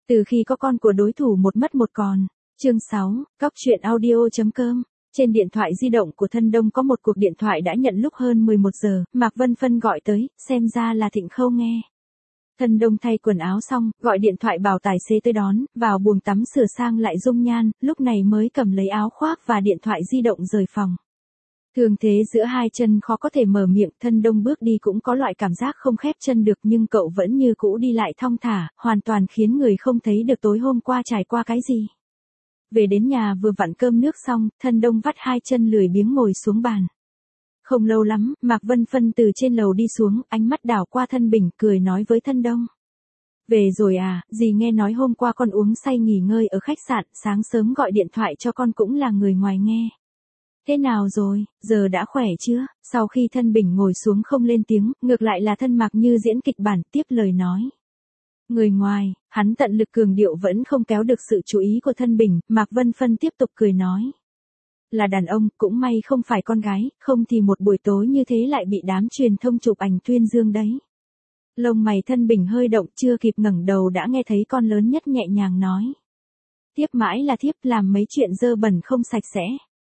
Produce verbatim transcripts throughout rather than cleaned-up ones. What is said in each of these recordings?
Từ khi có con của đối thủ một mất một còn. Chương sáu, cóc truyện audio.com. Trên điện thoại di động của Thân Đông có một cuộc điện thoại đã nhận lúc hơn mười một giờ, Mạc Vân Phân gọi tới, xem ra là Thịnh Khâu nghe. Thân Đông thay quần áo xong, gọi điện thoại bảo tài xế tới đón, vào buồng tắm sửa sang lại dung nhan, lúc này mới cầm lấy áo khoác và điện thoại di động rời phòng. Thường thế giữa hai chân khó có thể mở miệng, Thân Đông bước đi cũng có loại cảm giác không khép chân được, nhưng cậu vẫn như cũ đi lại thong thả, hoàn toàn khiến người không thấy được tối hôm qua trải qua cái gì. Về đến nhà vừa vặn cơm nước xong, Thân Đông vắt hai chân lười biếng ngồi xuống bàn. Không lâu lắm, Mạc Vân Phân từ trên lầu đi xuống, ánh mắt đảo qua Thân Bình, cười nói với Thân Đông. Về rồi à, dì nghe nói hôm qua con uống say nghỉ ngơi ở khách sạn, sáng sớm gọi điện thoại cho con cũng là người ngoài nghe. Thế nào rồi, giờ đã khỏe chưa? Sau khi Thân Bình ngồi xuống không lên tiếng, ngược lại là Thân Mạc như diễn kịch bản tiếp lời nói. Người ngoài, hắn tận lực cường điệu vẫn không kéo được sự chú ý của Thân Bình, Mạc Vân Phân tiếp tục cười nói. Là đàn ông, cũng may không phải con gái, không thì một buổi tối như thế lại bị đám truyền thông chụp ảnh tuyên dương đấy. Lông mày Thân Bình hơi động, chưa kịp ngẩng đầu đã nghe thấy con lớn nhất nhẹ nhàng nói. Tiếp mãi là thiếp, làm mấy chuyện dơ bẩn không sạch sẽ.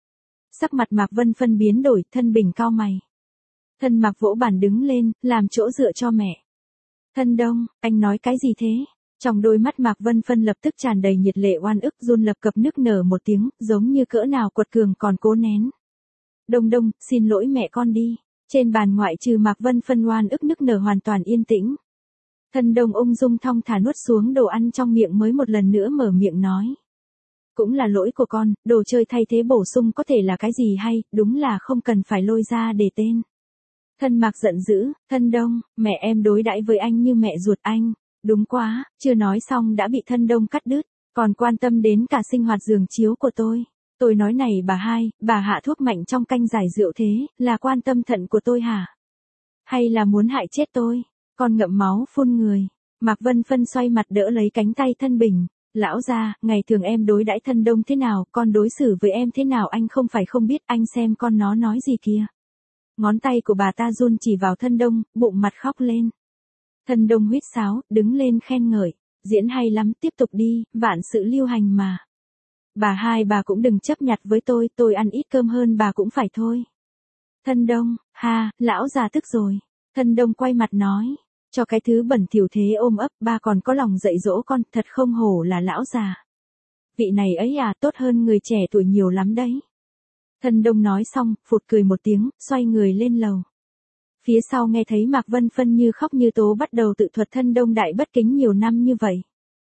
Sắc mặt Mạc Vân Phân biến đổi, Thân Bình cau mày. Thân Mạc vỗ bàn đứng lên, làm chỗ dựa cho mẹ. Thân Đông, anh nói cái gì thế? Trong đôi mắt Mạc Vân Phân lập tức tràn đầy nhiệt lệ oan ức, run lập cập nức nở một tiếng, giống như cỡ nào quật cường còn cố nén. Đông Đông, xin lỗi mẹ con đi. Trên bàn ngoại trừ Mạc Vân Phân oan ức nức nở hoàn toàn yên tĩnh. Thân Đông ung dung thong thả nuốt xuống đồ ăn trong miệng mới một lần nữa mở miệng nói. Cũng là lỗi của con, đồ chơi thay thế bổ sung có thể là cái gì hay, đúng là không cần phải lôi ra để tên. Thân Mạc giận dữ, Thân Đông, mẹ em đối đãi với anh như mẹ ruột anh. Đúng quá, chưa nói xong đã bị Thân Đông cắt đứt, còn quan tâm đến cả sinh hoạt giường chiếu của tôi. Tôi nói này bà hai, bà hạ thuốc mạnh trong canh giải rượu thế, là quan tâm thận của tôi hả? Hay là muốn hại chết tôi? Con ngậm máu phun người. Mạc Vân Phân xoay mặt đỡ lấy cánh tay Thân Bình. Lão gia, ngày thường em đối đãi Thân Đông thế nào, con đối xử với em thế nào anh không phải không biết, anh xem con nó nói gì kìa. Ngón tay của bà ta run chỉ vào Thân Đông, bụng mặt khóc lên. Thân Đông huýt sáo, đứng lên khen ngợi. Diễn hay lắm, tiếp tục đi, vạn sự lưu hành mà. Bà hai bà cũng đừng chấp nhặt với tôi, tôi ăn ít cơm hơn bà cũng phải thôi. Thân Đông, ha, lão già tức rồi. Thân Đông quay mặt nói. Cho cái thứ bẩn thỉu thế ôm ấp, ba còn có lòng dạy dỗ con, thật không hổ là lão già. Vị này ấy à, tốt hơn người trẻ tuổi nhiều lắm đấy. Thân Đông nói xong, phụt cười một tiếng, xoay người lên lầu. Phía sau nghe thấy Mạc Vân Phân như khóc như tố bắt đầu tự thuật Thân Đông đại bất kính nhiều năm như vậy.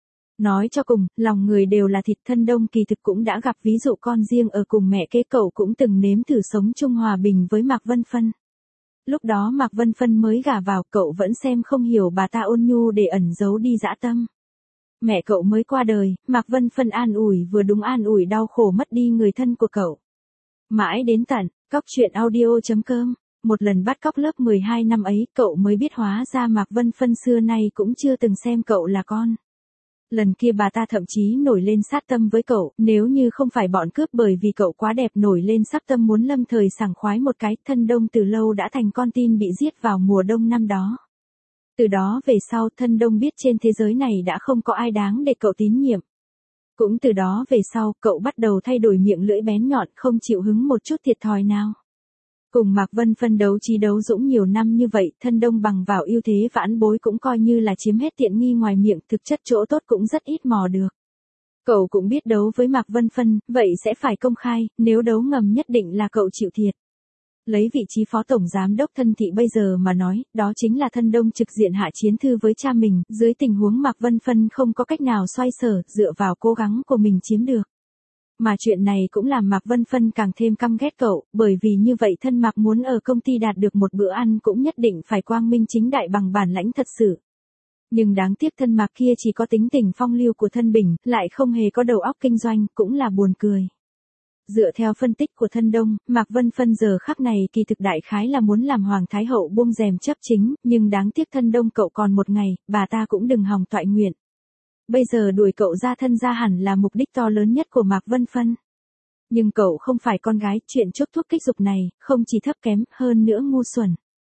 Nói cho cùng, lòng người đều là thịt. Thân Đông kỳ thực cũng đã gặp ví dụ con riêng ở cùng mẹ kế, cậu cũng từng nếm thử sống chung hòa bình với Mạc Vân Phân. Lúc đó Mạc Vân Phân mới gả vào, cậu vẫn xem không hiểu bà ta ôn nhu để ẩn giấu đi dã tâm. Mẹ cậu mới qua đời, Mạc Vân Phân an ủi vừa đúng an ủi đau khổ mất đi người thân của cậu. Mãi đến tận, cóc truyện audio.com, một lần bắt cóc lớp mười hai năm ấy, cậu mới biết hóa ra Mạc Vân Phân xưa nay cũng chưa từng xem cậu là con. Lần kia bà ta thậm chí nổi lên sát tâm với cậu, nếu như không phải bọn cướp bởi vì cậu quá đẹp nổi lên sát tâm muốn lâm thời sảng khoái một cái, Thân Đông từ lâu đã thành con tin bị giết vào mùa đông năm đó. Từ đó về sau, Thân Đông biết trên thế giới này đã không có ai đáng để cậu tín nhiệm. Cũng từ đó về sau, cậu bắt đầu thay đổi miệng lưỡi bén nhọn, không chịu hứng một chút thiệt thòi nào. Cùng Mạc Vân Phân đấu trí đấu dũng nhiều năm như vậy, Thân Đông bằng vào ưu thế vãn bối cũng coi như là chiếm hết tiện nghi ngoài miệng, thực chất chỗ tốt cũng rất ít mò được. Cậu cũng biết đấu với Mạc Vân Phân, vậy sẽ phải công khai, nếu đấu ngầm nhất định là cậu chịu thiệt. Lấy vị trí phó tổng giám đốc Thân thị bây giờ mà nói, đó chính là Thân Đông trực diện hạ chiến thư với cha mình, dưới tình huống Mạc Vân Phân không có cách nào xoay sở, dựa vào cố gắng của mình chiếm được. Mà chuyện này cũng làm Mạc Vân Phân càng thêm căm ghét cậu, bởi vì như vậy thân Mạc muốn ở công ty đạt được một bữa ăn cũng nhất định phải quang minh chính đại bằng bản lãnh thật sự. Nhưng đáng tiếc thân Mạc kia chỉ có tính tình phong lưu của Thân Bình, lại không hề có đầu óc kinh doanh, cũng là buồn cười. Dựa theo phân tích của Thân Đông, Mạc Vân Phân giờ khắc này kỳ thực đại khái là muốn làm Hoàng Thái Hậu buông rèm chấp chính, nhưng đáng tiếc Thân Đông cậu còn một ngày, bà ta cũng đừng hòng toại nguyện. Bây giờ đuổi cậu ra thân ra hẳn là mục đích to lớn nhất của Mạc Vân Phân. Nhưng cậu không phải con gái, chuyện chốt thuốc kích dục này, không chỉ thấp kém, hơn nữa ngu xuẩn.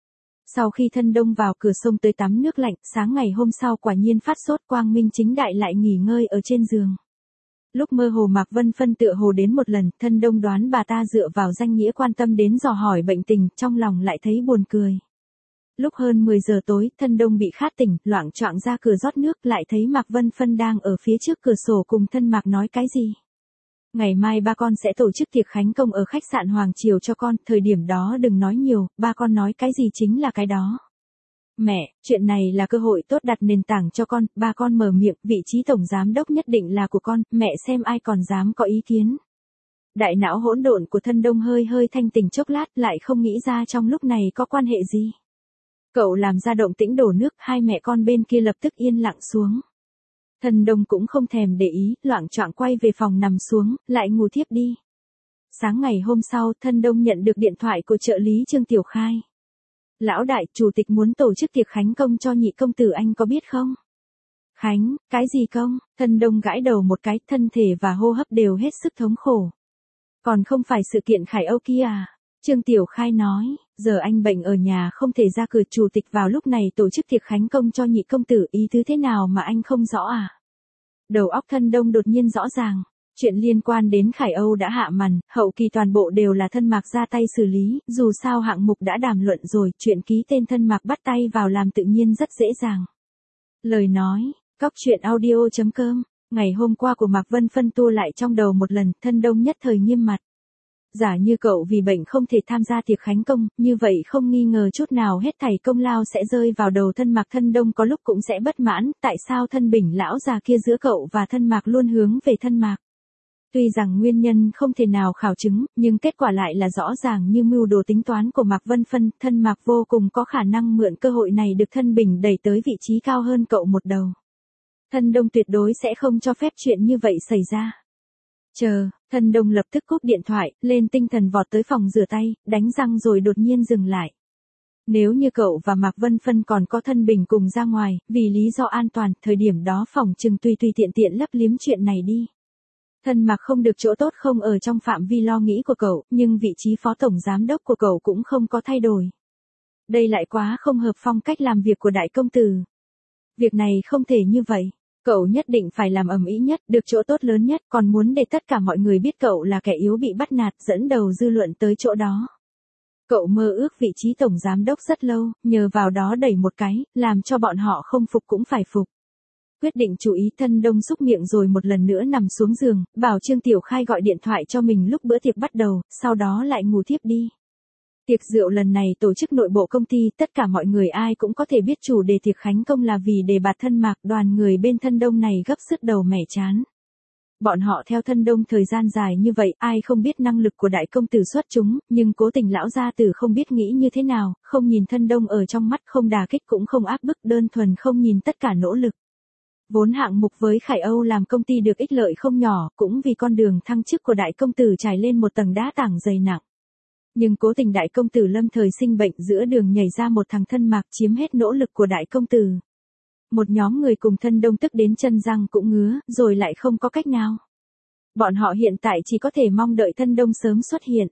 Sau khi thân đông vào cửa sông tới tắm nước lạnh, sáng ngày hôm sau quả nhiên phát sốt, quang minh chính đại lại nghỉ ngơi ở trên giường. Lúc mơ hồ Mạc Vân Phân tựa hồ đến một lần, thân đông đoán bà ta dựa vào danh nghĩa quan tâm đến dò hỏi bệnh tình, trong lòng lại thấy buồn cười. Lúc hơn mười giờ tối, thân đông bị khát tỉnh, loạng choạng ra cửa rót nước, lại thấy Mạc Vân Phân đang ở phía trước cửa sổ cùng thân Mạc nói cái gì. Ngày mai ba con sẽ tổ chức tiệc khánh công ở khách sạn Hoàng Triều cho con, thời điểm đó đừng nói nhiều, ba con nói cái gì chính là cái đó. Mẹ, chuyện này là cơ hội tốt đặt nền tảng cho con, ba con mở miệng, vị trí tổng giám đốc nhất định là của con, mẹ xem ai còn dám có ý kiến. Đại não hỗn độn của thân đông hơi hơi thanh tỉnh chốc lát, lại không nghĩ ra trong lúc này có quan hệ gì. Cậu làm ra động tĩnh đổ nước, hai mẹ con bên kia lập tức yên lặng xuống. Thân đông cũng không thèm để ý, loạng choạng quay về phòng nằm xuống, lại ngủ thiếp đi. Sáng ngày hôm sau, thân đông nhận được điện thoại của trợ lý Trương Tiểu Khai. Lão đại, chủ tịch muốn tổ chức tiệc khánh công cho nhị công tử, anh có biết không? Khánh, cái gì công? Thân đông gãi đầu một cái, thân thể và hô hấp đều hết sức thống khổ. Còn không phải sự kiện Khải Âu kia à? Trương Tiểu Khai nói, giờ anh bệnh ở nhà không thể ra cửa, chủ tịch vào lúc này tổ chức tiệc khánh công cho nhị công tử, ý tứ thế nào mà anh không rõ à? Đầu óc thân đông đột nhiên rõ ràng. Chuyện liên quan đến Khải Âu đã hạ màn, hậu kỳ toàn bộ đều là thân Mạc ra tay xử lý, dù sao hạng mục đã đàm luận rồi, chuyện ký tên thân Mạc bắt tay vào làm tự nhiên rất dễ dàng. Lời nói, cóc truyện audio chấm com, ngày hôm qua của Mạc Vân Phân tua lại trong đầu một lần, thân đông nhất thời nghiêm mặt. Giả như cậu vì bệnh không thể tham gia tiệc khánh công, như vậy không nghi ngờ chút nào hết thảy công lao sẽ rơi vào đầu thân Mạc. Thân đông có lúc cũng sẽ bất mãn, tại sao thân Bình lão già kia giữa cậu và thân Mạc luôn hướng về thân Mạc. Tuy rằng nguyên nhân không thể nào khảo chứng, nhưng kết quả lại là rõ ràng như mưu đồ tính toán của Mạc Vân Phân, thân Mạc vô cùng có khả năng mượn cơ hội này được thân Bình đẩy tới vị trí cao hơn cậu một đầu. Thân đông tuyệt đối sẽ không cho phép chuyện như vậy xảy ra. Chờ, thân đông lập tức cúp điện thoại, lên tinh thần vọt tới phòng rửa tay, đánh răng rồi đột nhiên dừng lại. Nếu như cậu và Mạc Vân Phân còn có thân Bình cùng ra ngoài, vì lý do an toàn, thời điểm đó phòng chừng tùy tùy tiện tiện lấp liếm chuyện này đi. Thân Mạc không được chỗ tốt không ở trong phạm vi lo nghĩ của cậu, nhưng vị trí phó tổng giám đốc của cậu cũng không có thay đổi. Đây lại quá không hợp phong cách làm việc của đại công tử. Việc này không thể như vậy. Cậu nhất định phải làm ầm ĩ nhất, được chỗ tốt lớn nhất, còn muốn để tất cả mọi người biết cậu là kẻ yếu bị bắt nạt, dẫn đầu dư luận tới chỗ đó. Cậu mơ ước vị trí tổng giám đốc rất lâu, nhờ vào đó đẩy một cái, làm cho bọn họ không phục cũng phải phục. Quyết định chú ý, thân đông xúc miệng rồi một lần nữa nằm xuống giường, bảo Trương Tiểu Khai gọi điện thoại cho mình lúc bữa tiệc bắt đầu, sau đó lại ngủ thiếp đi. Tiệc rượu lần này tổ chức nội bộ công ty, tất cả mọi người ai cũng có thể biết chủ đề tiệc khánh công là vì đề bạt thân Mạc, đoàn người bên thân đông này gấp sứt đầu mẻ chán. Bọn họ theo thân đông thời gian dài như vậy, ai không biết năng lực của đại công tử xuất chúng, nhưng cố tình lão gia tử không biết nghĩ như thế nào, không nhìn thân đông ở trong mắt, không đả kích cũng không áp bức, đơn thuần không nhìn tất cả nỗ lực. Vốn hạng mục với Khải Âu làm công ty được ích lợi không nhỏ, cũng vì con đường thăng chức của đại công tử trải lên một tầng đá tảng dày nặng. Nhưng cố tình đại công tử lâm thời sinh bệnh, giữa đường nhảy ra một thằng thân Mạc chiếm hết nỗ lực của đại công tử. Một nhóm người cùng thân đông tức đến chân răng cũng ngứa, rồi lại không có cách nào. Bọn họ hiện tại chỉ có thể mong đợi thân đông sớm xuất hiện.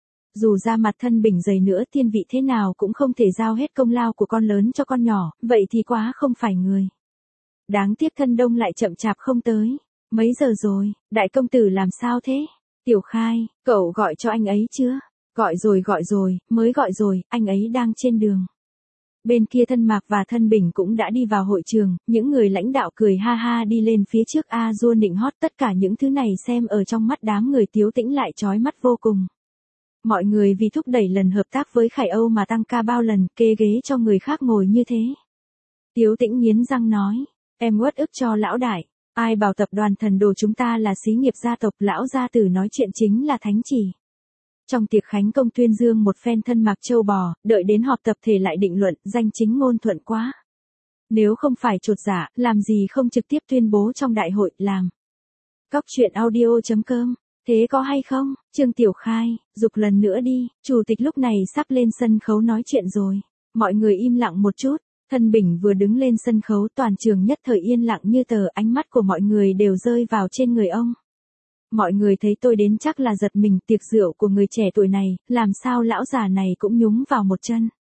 Dù ra mặt thân Bình dày nữa, thiên vị thế nào cũng không thể giao hết công lao của con lớn cho con nhỏ, vậy thì quá không phải người. Đáng tiếc thân đông lại chậm chạp không tới. Mấy giờ rồi, đại công tử làm sao thế? Tiểu Khai, cậu gọi cho anh ấy chưa? Gọi rồi gọi rồi, mới gọi rồi, anh ấy đang trên đường. Bên kia thân Mạc và thân Bình cũng đã đi vào hội trường, những người lãnh đạo cười ha ha đi lên phía trước a dua nịnh hót, tất cả những thứ này xem ở trong mắt đám người Tiếu Tĩnh lại chói mắt vô cùng. Mọi người vì thúc đẩy lần hợp tác với Khải Âu mà tăng ca bao lần, kê ghế cho người khác ngồi như thế. Tiếu Tĩnh nghiến răng nói, em uất ức cho lão đại, ai bảo tập đoàn Thần Đồ chúng ta là xí nghiệp gia tộc, lão gia tử nói chuyện chính là thánh chỉ. Trong tiệc khánh công tuyên dương một phen thân Mạc châu bò, đợi đến họp tập thể lại định luận, danh chính ngôn thuận quá. Nếu không phải chột dạ, làm gì không trực tiếp tuyên bố trong đại hội, làm. Cóc truyện audio chấm com, thế có hay không? Trương Tiểu Khai, dục lần nữa đi, chủ tịch lúc này sắp lên sân khấu nói chuyện rồi. Mọi người im lặng một chút, thân Bình vừa đứng lên sân khấu, toàn trường nhất thời yên lặng như tờ, ánh mắt của mọi người đều rơi vào trên người ông. Mọi người thấy tôi đến chắc là giật mình, tiệc rượu của người trẻ tuổi này, làm sao lão già này cũng nhúng vào một chân.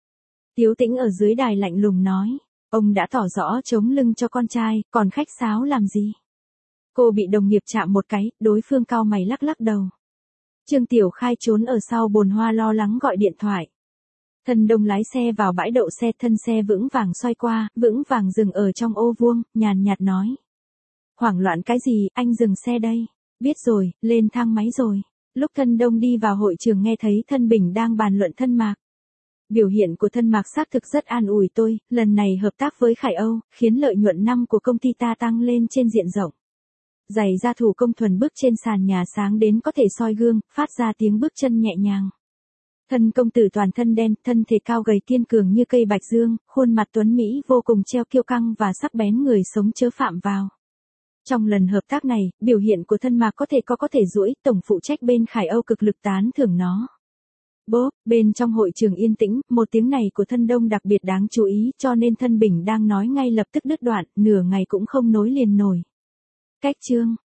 Tiếu Tĩnh ở dưới đài lạnh lùng nói, ông đã tỏ rõ chống lưng cho con trai, còn khách sáo làm gì? Cô bị đồng nghiệp chạm một cái, đối phương cau mày lắc lắc đầu. Trương Tiểu Khai trốn ở sau bồn hoa lo lắng gọi điện thoại. Thân Đông lái xe vào bãi đậu xe, thân xe vững vàng xoay qua, vững vàng dừng ở trong ô vuông, nhàn nhạt nói. Hoảng loạn cái gì, anh dừng xe đây. Biết rồi, lên thang máy rồi. Lúc Thân Đông đi vào hội trường nghe thấy Thân Bình đang bàn luận Thân Mạc. Biểu hiện của Thân Mạc xác thực rất an ủi tôi, lần này hợp tác với Khải Âu, khiến lợi nhuận năm của công ty ta tăng lên trên diện rộng. Giày da thủ công thuần bước trên sàn nhà sáng đến có thể soi gương, phát ra tiếng bước chân nhẹ nhàng. Thân công tử toàn thân đen, thân thể cao gầy kiên cường như cây bạch dương, khuôn mặt tuấn Mỹ vô cùng treo kiêu căng và sắc bén, người sống chớ phạm vào. Trong lần hợp tác này, biểu hiện của Thân Mạc có thể có có thể duỗi, tổng phụ trách bên Khải Âu cực lực tán thưởng nó. Bốp, bên trong hội trường yên tĩnh, một tiếng này của Thân Đông đặc biệt đáng chú ý, cho nên Thân Bình đang nói ngay lập tức đứt đoạn, nửa ngày cũng không nối liền nổi. Cách chương